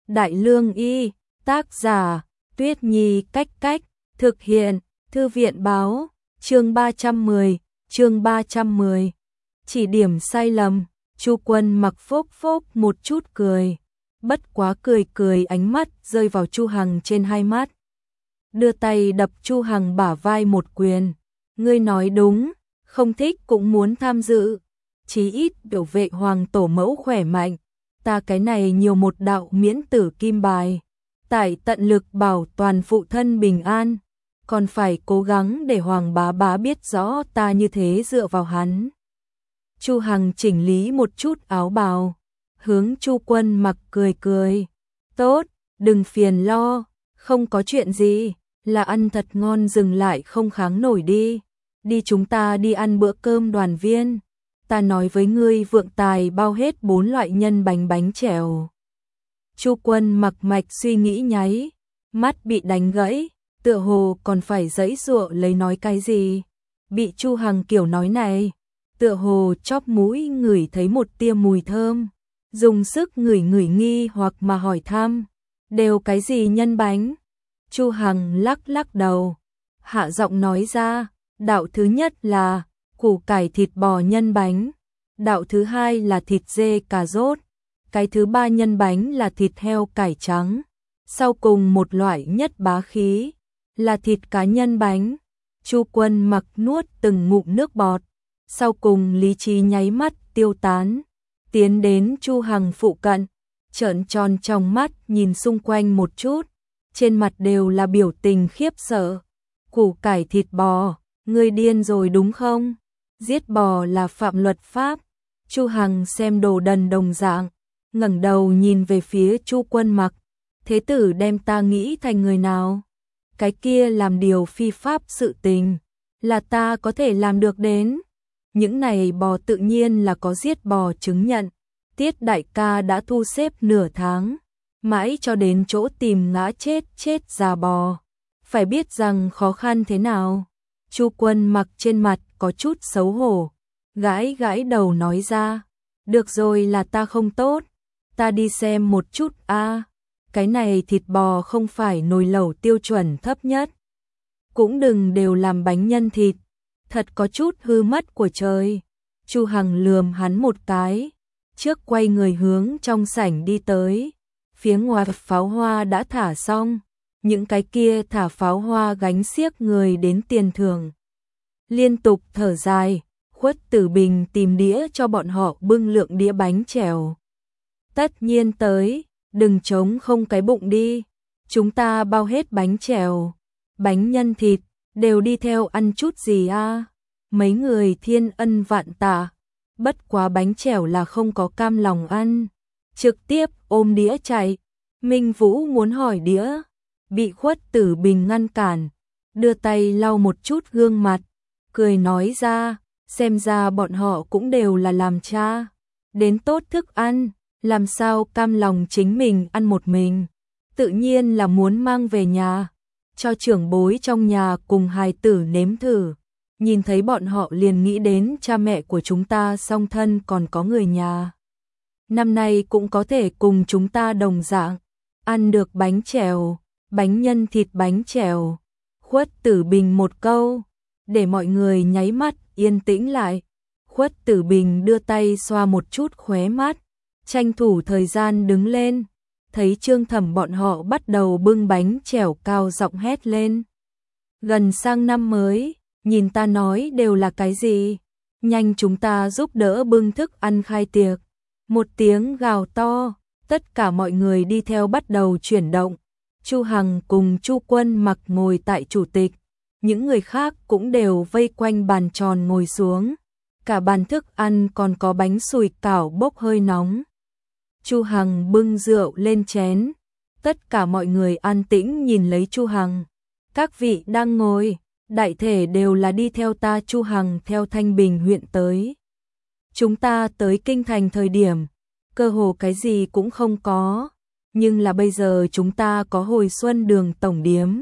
Đại Lương Y, tác giả, Tuyết Nhi Cách Cách, thực hiện, Thư viện báo, chương 310. Chỉ điểm sai lầm, Chu Quân Mặc phốc phốc một chút cười, bất quá cười ánh mắt rơi vào Chu Hằng trên hai mắt. Đưa tay đập Chu Hằng bả vai một quyền, ngươi nói đúng, không thích cũng muốn tham dự, chí ít biểu vệ hoàng tổ mẫu khỏe mạnh, ta cái này nhiều một đạo miễn tử kim bài, tại tận lực bảo toàn phụ thân bình an, còn phải cố gắng để Hoàng bá bá biết rõ ta như thế dựa vào hắn. Chu Hằng chỉnh lý một chút áo bào, hướng Chu Quân Mặc cười, tốt, đừng phiền lo, không có chuyện gì, là ăn thật ngon dừng lại không kháng nổi đi chúng ta đi ăn bữa cơm đoàn viên, ta nói với ngươi vượng tài bao hết 4 loại nhân bánh chèo. Chu Quân Mặc mạch suy nghĩ nháy, mắt bị đánh gãy, tựa hồ còn phải giãy giụa lấy nói cái gì, bị Chu Hằng kiểu nói này, tựa hồ chóp mũi ngửi thấy một tia mùi thơm, dùng sức ngửi nghi hoặc mà hỏi thăm, đều cái gì nhân bánh? Chu Hằng lắc đầu, hạ giọng nói ra, đạo thứ nhất là củ cải thịt bò nhân bánh, đạo thứ hai là thịt dê cà rốt, cái thứ ba nhân bánh là thịt heo cải trắng, sau cùng một loại nhất bá khí là thịt cá nhân bánh. Chu Quân Mặc nuốt từng ngụm nước bọt, sau cùng lý trí nháy mắt tiêu tán, tiến đến Chu Hằng phụ cận, trợn tròn trong mắt nhìn xung quanh một chút, trên mặt đều là biểu tình khiếp sợ. Củ cải thịt bò, ngươi điên rồi đúng không? Giết bò là phạm luật pháp. Chu Hằng xem đồ đần đồng dạng, ngẩng đầu nhìn về phía Chu Quân Mặc, thế tử đem ta nghĩ thành người nào? Cái kia làm điều phi pháp sự tình, là ta có thể làm được đến. Những này bò tự nhiên là có giết bò chứng nhận, Tiết đại ca đã thu xếp nửa tháng, mãi cho đến chỗ tìm ngã chết già bò. Phải biết rằng khó khăn thế nào. Chu Quân Mặc trên mặt có chút xấu hổ, gãi đầu nói ra, được rồi là ta không tốt, ta đi xem một chút a. Cái này thịt bò không phải nồi lẩu tiêu chuẩn thấp nhất, cũng đừng đều làm bánh nhân thịt, thật có chút hư mất của trời. Chu Hằng lườm hắn một cái, trước quay người hướng trong sảnh đi tới, phía ngoài pháo hoa đã thả xong, những cái kia thả pháo hoa gánh xiếc người đến tiền thưởng. Liên tục thở dài, Khuất Tử Bình tìm đĩa cho bọn họ bưng lượng đĩa bánh chèo. Tất nhiên tới, đừng trống không cái bụng đi, chúng ta bao hết bánh chèo, bánh nhân thịt, đều đi theo ăn chút gì a? Mấy người thiên ân vạn tạ, bất quá bánh chèo là không có cam lòng ăn, trực tiếp ôm đĩa chạy. Minh Vũ muốn hỏi đĩa, bị Khuất Tử Bình ngăn cản, đưa tay lau một chút gương mặt, cười nói ra, xem ra bọn họ cũng đều là làm cha, đến tốt thức ăn, làm sao cam lòng chính mình ăn một mình, tự nhiên là muốn mang về nhà, cho trưởng bối trong nhà cùng hài tử nếm thử. Nhìn thấy bọn họ liền nghĩ đến cha mẹ của chúng ta song thân còn có người nhà. Năm nay cũng có thể cùng chúng ta đồng dạng, ăn được bánh chèo, bánh nhân thịt bánh chèo. Khuất Tử Bình một câu, để mọi người nháy mắt yên tĩnh lại. Khuất Tử Bình đưa tay xoa một chút khóe mắt, tranh thủ thời gian đứng lên, thấy Trương Thẩm bọn họ bắt đầu bưng bánh chèo cao giọng hét lên. Gần sang năm mới, nhìn ta nói đều là cái gì? Nhanh chúng ta giúp đỡ bưng thức ăn khai tiệc. Một tiếng gào to, tất cả mọi người đi theo bắt đầu chuyển động. Chu Hằng cùng Chu Quân Mặc ngồi tại chủ tịch, những người khác cũng đều vây quanh bàn tròn ngồi xuống. Cả bàn thức ăn còn có bánh sùi cảo bốc hơi nóng. Chu Hằng bưng rượu lên chén, tất cả mọi người an tĩnh nhìn lấy Chu Hằng. Các vị đang ngồi, đại thể đều là đi theo ta. Chu Hằng theo Thanh Bình huyện tới. Chúng ta tới kinh thành thời điểm, cơ hồ cái gì cũng không có, nhưng là bây giờ chúng ta có Hồi Xuân Đường tổng điếm,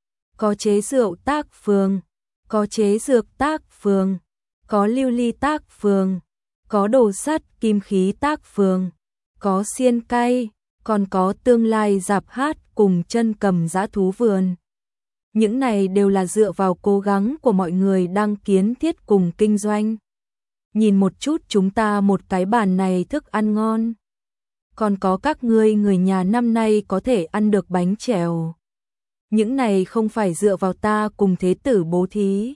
có chế rượu tác phường, có chế dược tác phường, có lưu ly tác phường, có đồ sắt kim khí tác phường, có xiên cay, còn có tương lai rạp hát cùng chân cầm dã thú vườn. Những này đều là dựa vào cố gắng của mọi người đang kiến thiết cùng kinh doanh. Nhìn một chút chúng ta một cái bàn này thức ăn ngon. Còn có các ngươi người nhà năm nay có thể ăn được bánh chèo. Những này không phải dựa vào ta cùng thế tử bố thí,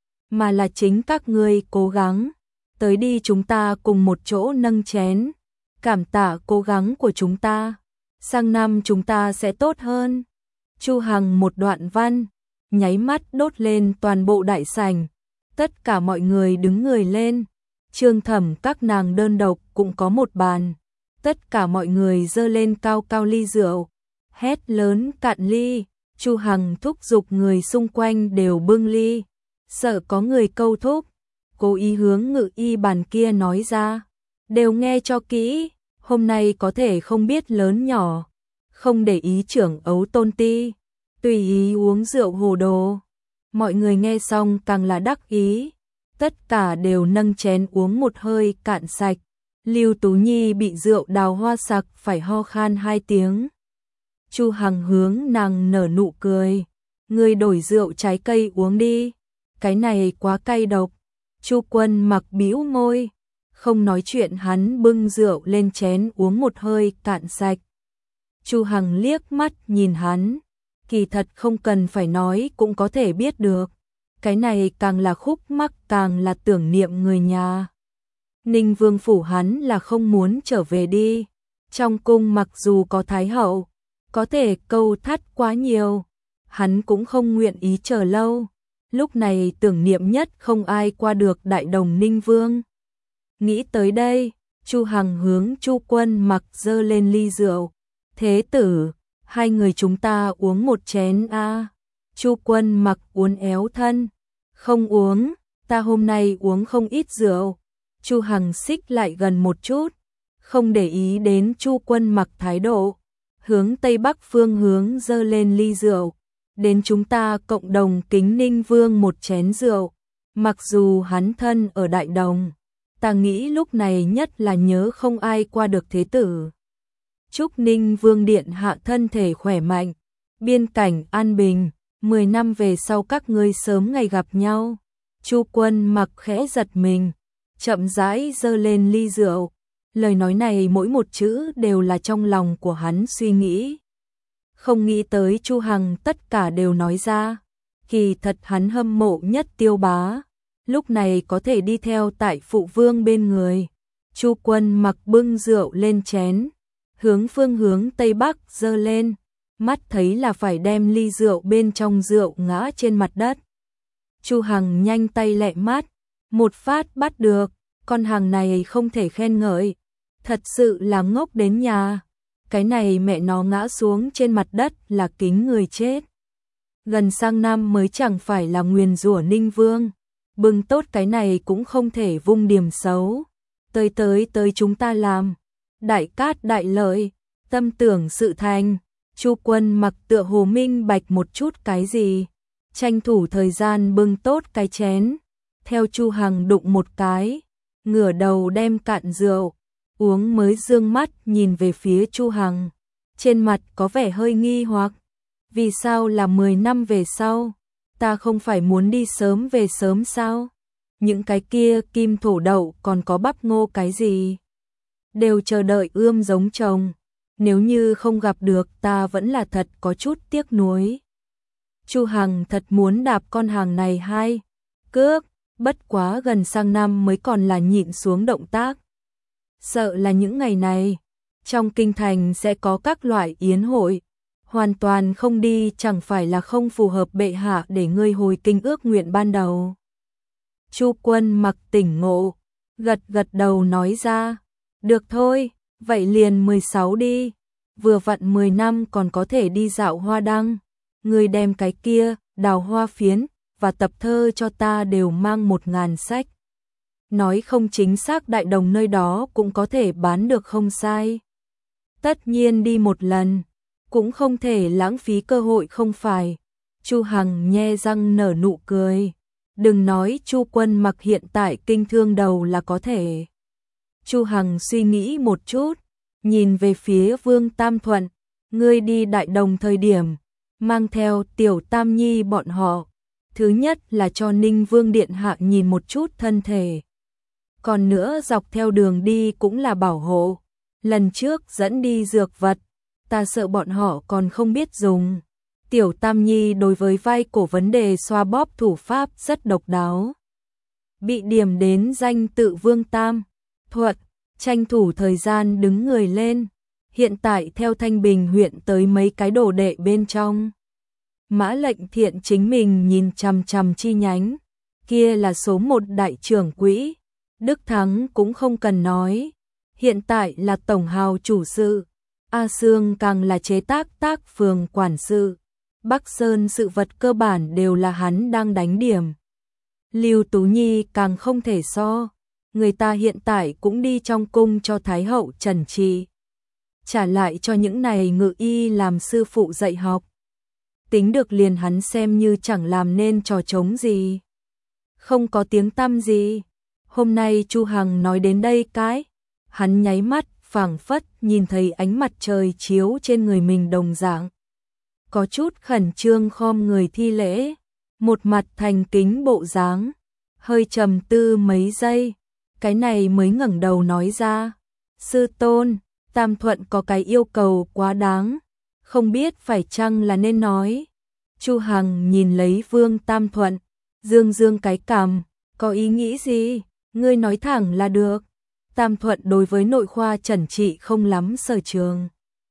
mà là chính các ngươi cố gắng. Tới đi chúng ta cùng một chỗ nâng chén, cảm tạ cố gắng của chúng ta. Sang năm chúng ta sẽ tốt hơn. Chu Hằng một đoạn văn, nháy mắt đốt lên toàn bộ đại sảnh. Tất cả mọi người đứng người lên. Trương Thẩm các nàng đơn độc cũng có một bàn. Tất cả mọi người giơ lên cao cao ly rượu, hét lớn cạn ly. Chu Hằng thúc giục người xung quanh đều bưng ly, sợ có người câu thúc, cố ý hướng Ngự Y bàn kia nói ra, đều nghe cho kỹ, hôm nay có thể không biết lớn nhỏ, không để ý trưởng ấu tôn ti, tùy ý uống rượu hồ đồ. Mọi người nghe xong càng là đắc ý, tất cả đều nâng chén uống một hơi cạn sạch. Lưu Tú Nhi bị rượu đào hoa sặc phải ho khan 2 tiếng. Chu Hằng hướng nàng nở nụ cười, ngươi đổi rượu trái cây uống đi, cái này quá cay độc. Chu Quân Mặc bĩu môi, không nói chuyện, hắn bưng rượu lên chén uống một hơi cạn sạch. Chu Hằng liếc mắt nhìn hắn, kỳ thật không cần phải nói cũng có thể biết được, cái này càng là khúc mắc càng là tưởng niệm người nhà. Ninh Vương phủ hắn là không muốn trở về đi, trong cung mặc dù có thái hậu, có thể câu thắt quá nhiều, hắn cũng không nguyện ý chờ lâu. Lúc này tưởng niệm nhất không ai qua được đại đồng Ninh Vương. Nghĩ tới đây, Chu Hằng hướng Chu Quân Mặc giơ lên ly rượu. Thế tử, hai người chúng ta uống một chén a. Chu Quân Mặc uốn éo thân. Không uống, ta hôm nay uống không ít rượu. Chu Hằng xích lại gần một chút, không để ý đến Chu Quân Mặc thái độ. Hướng Tây Bắc phương hướng giơ lên ly rượu. Đến chúng ta cộng đồng kính Ninh Vương một chén rượu. Mặc dù hắn thân ở đại đồng, ta nghĩ lúc này nhất là nhớ không ai qua được thế tử. Chúc Ninh Vương điện hạ thân thể khỏe mạnh, biên cảnh an bình, 10 năm về sau các ngươi sớm ngày gặp nhau. Chu Quân Mặc khẽ giật mình, chậm rãi giơ lên ly rượu. Lời nói này mỗi một chữ đều là trong lòng của hắn suy nghĩ. Không nghĩ tới Chu Hằng tất cả đều nói ra. Kỳ thật hắn hâm mộ nhất Tiêu Bá, lúc này có thể đi theo tại phụ vương bên người. Chu Quân Mặc bưng rượu lên chén, hướng phương hướng Tây Bắc giơ lên, mắt thấy là phải đem ly rượu bên trong rượu ngã trên mặt đất. Chu Hằng nhanh tay lẹ mắt, một phát bắt được, con hàng này không thể khen ngợi, thật sự là ngốc đến nhà. Cái này mẹ nó ngã xuống trên mặt đất là kính người chết. Gần sang năm mới chẳng phải là nguyền rủa Ninh Vương, bưng tốt cái này cũng không thể vung điểm xấu. Tới chúng ta làm, đại cát đại lợi, tâm tưởng sự thành. Chu Quân Mặc tựa hồ minh bạch một chút cái gì, tranh thủ thời gian bưng tốt cái chén, theo Chu Hằng đụng một cái, ngửa đầu đem cạn rượu uống mới dương mắt nhìn về phía Chu Hằng, trên mặt có vẻ hơi nghi hoặc. Vì sao là 10 năm về sau? Ta không phải muốn đi sớm về sớm sao? Những cái kia kim thổ đậu còn có bắp ngô cái gì? Đều chờ đợi ươm giống chồng. Nếu như không gặp được ta vẫn là thật có chút tiếc nuối. Chu Hằng thật muốn đạp con hàng này 2 cước, bất quá gần sang năm mới còn là nhịn xuống động tác. Sợ là những ngày này, trong kinh thành sẽ có các loại yến hội, hoàn toàn không đi chẳng phải là không phù hợp bệ hạ để ngươi hồi kinh ước nguyện ban đầu. Chu Quân Mặc tỉnh ngộ, gật đầu nói ra, được thôi, vậy liền 16 đi, vừa vặn 10 năm còn có thể đi dạo hoa đăng, ngươi đem cái kia, đào hoa phiến, và tập thơ cho ta đều mang 1000 sách. Nói không chính xác đại đồng nơi đó cũng có thể bán được không sai. Tất nhiên đi một lần, cũng không thể lãng phí cơ hội không phải. Chu Hằng nhe răng nở nụ cười. Đừng nói Chu Quân Mặc hiện tại kinh thương đầu là có thể. Chu Hằng suy nghĩ một chút, nhìn về phía Vương Tam Thuận, ngươi đi Đại Đồng thời điểm, mang theo Tiểu Tam Nhi bọn họ, thứ nhất là cho Ninh Vương Điện Hạ nhìn một chút thân thể. Còn nữa dọc theo đường đi cũng là bảo hộ, lần trước dẫn đi dược vật, ta sợ bọn họ còn không biết dùng. Tiểu Tam Nhi đối với vai cổ vấn đề xoa bóp thủ pháp rất độc đáo. Bị điểm đến danh tự Vương Tam Thuận, tranh thủ thời gian đứng người lên. Hiện tại theo Thanh Bình huyện tới mấy cái đồ đệ bên trong. Mã Lệnh Thiện chính mình nhìn chằm chằm chi nhánh, kia là số 1 đại trưởng quỹ, Đức Thắng cũng không cần nói, hiện tại là tổng hào chủ sự, A Sương càng là chế tác phường quản sự, Bắc Sơn sự vật cơ bản đều là hắn đang đánh điểm. Lưu Tú Nhi càng không thể so, người ta hiện tại cũng đi trong cung cho Thái hậu trần trị, trả lại cho những này ngự y làm sư phụ dạy học. Tính được liền hắn xem như chẳng làm nên trò trống gì. Không có tiếng tăm gì. Hôm nay Chu Hằng nói đến đây cái, hắn nháy mắt, phảng phất nhìn thấy ánh mặt trời chiếu trên người mình đồng dạng. Có chút khẩn trương khom người thi lễ, một mặt thành kính bộ dáng, hơi trầm tư mấy giây, cái này mới ngẩng đầu nói ra, sư tôn, Tam Thuận có cái yêu cầu quá đáng, không biết phải chăng là nên nói. Chu Hằng nhìn lấy Vương Tam Thuận, dương cái cằm, có ý nghĩ gì, ngươi nói thẳng là được. Tam Thuận đối với nội khoa chẩn trị không lắm sở trường.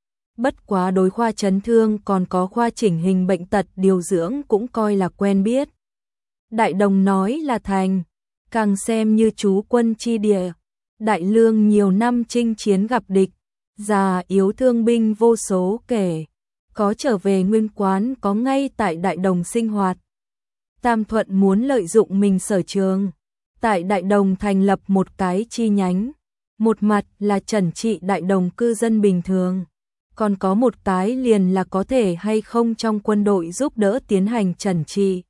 Bất quá đối khoa chấn thương còn có khoa chỉnh hình bệnh tật điều dưỡng cũng coi là quen biết. Đại Đồng nói là thành, càng xem như chú quân chi địa. Đại Lương nhiều năm chinh chiến gặp địch, già yếu thương binh vô số kể. Có trở về nguyên quán có ngay tại Đại Đồng sinh hoạt. Tam Thuận muốn lợi dụng mình sở trường, tại Đại Đồng thành lập một cái chi nhánh, một mặt là trần trị Đại Đồng cư dân bình thường, còn có một cái liền là có thể hay không trong quân đội giúp đỡ tiến hành trần trị.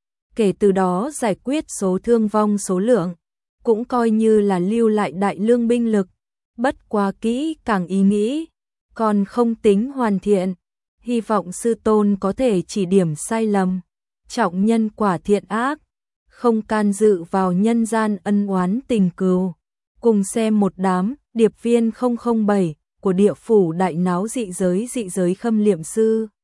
Kể từ đó giải quyết số thương vong số lượng, cũng coi như là lưu lại Đại Lương binh lực, bất quá kỹ càng ý nghĩ, còn không tính hoàn thiện. Hy vọng sư tôn có thể chỉ điểm sai lầm, trọng nhân quả thiện ác, không can dự vào nhân gian ân oán tình cừu. Cùng xem một đám điệp viên 007 của địa phủ đại náo dị giới khâm liệm sư.